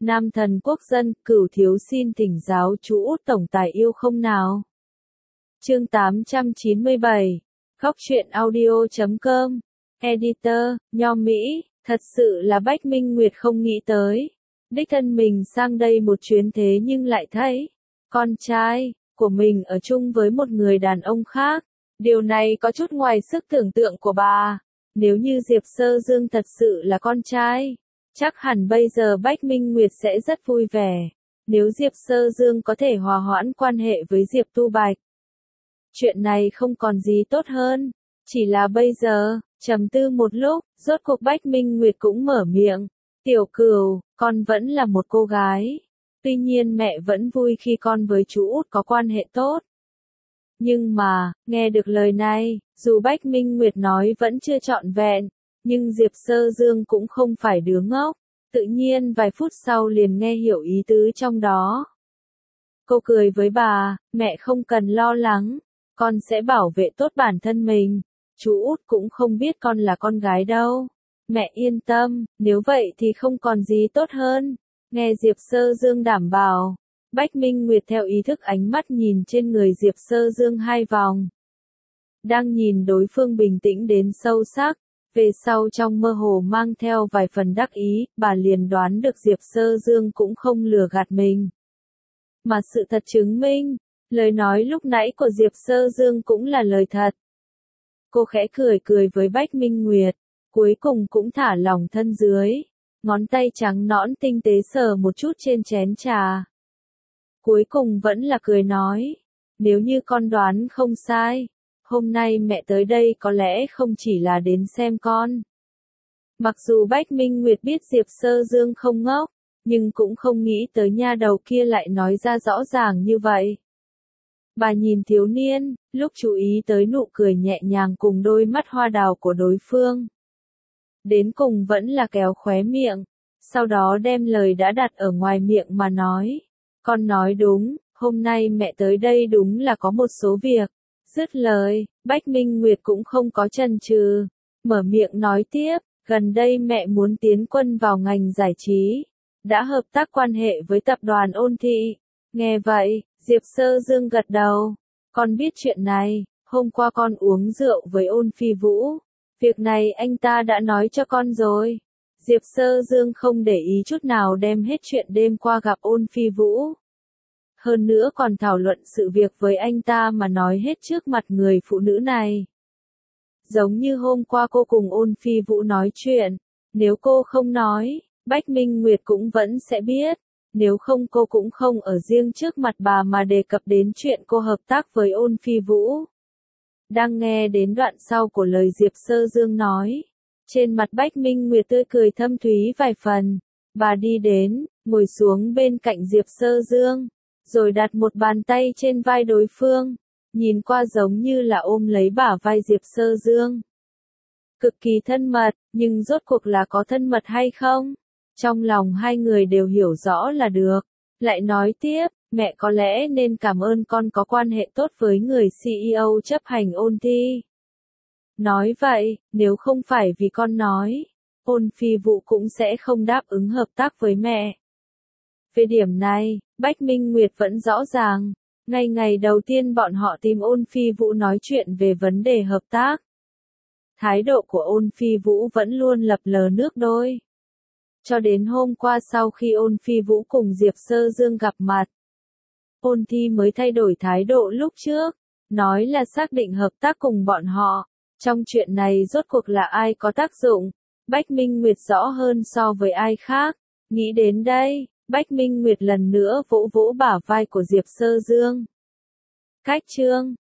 Nam thần quốc dân, Cửu thiếu xin thỉnh giáo chú Út tổng tài yêu không nào. Chương 897, Góc truyện audio.com, Editor, Nho Mỹ, thật sự là Bách Minh Nguyệt không nghĩ tới. Đích thân mình sang đây một chuyến thế nhưng lại thấy, con trai của mình ở chung với một người đàn ông khác. Điều này có chút ngoài sức tưởng tượng của bà. Nếu như Diệp Sơ Dương thật sự là con trai, chắc hẳn bây giờ Bách Minh Nguyệt sẽ rất vui vẻ. Nếu Diệp Sơ Dương có thể hòa hoãn quan hệ với Diệp Tu Bạch, chuyện này không còn gì tốt hơn. Chỉ là bây giờ, trầm tư một lúc, rốt cuộc Bách Minh Nguyệt cũng mở miệng. Tiểu Cửu, con vẫn là một cô gái. Tuy nhiên mẹ vẫn vui khi con với chú Út có quan hệ tốt. Nhưng mà, nghe được lời này, dù Bách Minh Nguyệt nói vẫn chưa trọn vẹn, nhưng Diệp Sơ Dương cũng không phải đứa ngốc. Tự nhiên vài phút sau liền nghe hiểu ý tứ trong đó. Cô cười với bà, mẹ không cần lo lắng, con sẽ bảo vệ tốt bản thân mình. Chú Út cũng không biết con là con gái đâu. Mẹ yên tâm, nếu vậy thì không còn gì tốt hơn. Nghe Diệp Sơ Dương đảm bảo, Bách Minh Nguyệt theo ý thức ánh mắt nhìn trên người Diệp Sơ Dương hai vòng. Đang nhìn đối phương bình tĩnh đến sâu sắc, về sau trong mơ hồ mang theo vài phần đắc ý, bà liền đoán được Diệp Sơ Dương cũng không lừa gạt mình. Mà sự thật chứng minh, lời nói lúc nãy của Diệp Sơ Dương cũng là lời thật. Cô khẽ cười với Bách Minh Nguyệt, cuối cùng cũng thả lỏng thân dưới, ngón tay trắng nõn tinh tế sờ một chút trên chén trà. Cuối cùng vẫn là cười nói, nếu như con đoán không sai, hôm nay mẹ tới đây có lẽ không chỉ là đến xem con. Mặc dù Bách Minh Nguyệt biết Diệp Sơ Dương không ngốc, nhưng cũng không nghĩ tới nha đầu kia lại nói ra rõ ràng như vậy. Bà nhìn thiếu niên, lúc chú ý tới nụ cười nhẹ nhàng cùng đôi mắt hoa đào của đối phương. Đến cùng vẫn là kéo khóe miệng, sau đó đem lời đã đặt ở ngoài miệng mà nói. Con nói đúng, hôm nay mẹ tới đây đúng là có một số việc. Dứt lời, Bách Minh Nguyệt cũng không có chần chừ, mở miệng nói tiếp, gần đây mẹ muốn tiến quân vào ngành giải trí, đã hợp tác quan hệ với tập đoàn Ôn Thị. Nghe vậy, Diệp Sơ Dương gật đầu, con biết chuyện này, hôm qua con uống rượu với Ôn Phi Vũ, việc này anh ta đã nói cho con rồi. Diệp Sơ Dương không để ý chút nào đem hết chuyện đêm qua gặp Ôn Phi Vũ. Hơn nữa còn thảo luận sự việc với anh ta mà nói hết trước mặt người phụ nữ này. Giống như hôm qua cô cùng Ôn Phi Vũ nói chuyện, nếu cô không nói, Bách Minh Nguyệt cũng vẫn sẽ biết, nếu không cô cũng không ở riêng trước mặt bà mà đề cập đến chuyện cô hợp tác với Ôn Phi Vũ. Đang nghe đến đoạn sau của lời Diệp Sơ Dương nói, trên mặt Bách Minh Nguyệt tươi cười thâm thúy vài phần, bà đi đến, ngồi xuống bên cạnh Diệp Sơ Dương, rồi đặt một bàn tay trên vai đối phương, nhìn qua giống như là ôm lấy bả vai Diệp Sơ Dương. Cực kỳ thân mật, nhưng rốt cuộc là có thân mật hay không? Trong lòng hai người đều hiểu rõ là được. Lại nói tiếp, mẹ có lẽ nên cảm ơn con có quan hệ tốt với người CEO chấp hành Ôn Thi. Nói vậy, nếu không phải vì con nói, Ôn Phi Vũ cũng sẽ không đáp ứng hợp tác với mẹ. Về điểm này, Bách Minh Nguyệt vẫn rõ ràng, ngày đầu tiên bọn họ tìm Ôn Phi Vũ nói chuyện về vấn đề hợp tác. Thái độ của Ôn Phi Vũ vẫn luôn lập lờ nước đôi. Cho đến hôm qua sau khi Ôn Phi Vũ cùng Diệp Sơ Dương gặp mặt, Ôn Thi mới thay đổi thái độ lúc trước, nói là xác định hợp tác cùng bọn họ. Trong chuyện này rốt cuộc là ai có tác dụng, Bách Minh Nguyệt rõ hơn so với ai khác. Nghĩ đến đây, Bách Minh Nguyệt lần nữa vỗ vỗ bả vai của Diệp Sơ Dương. Cách chương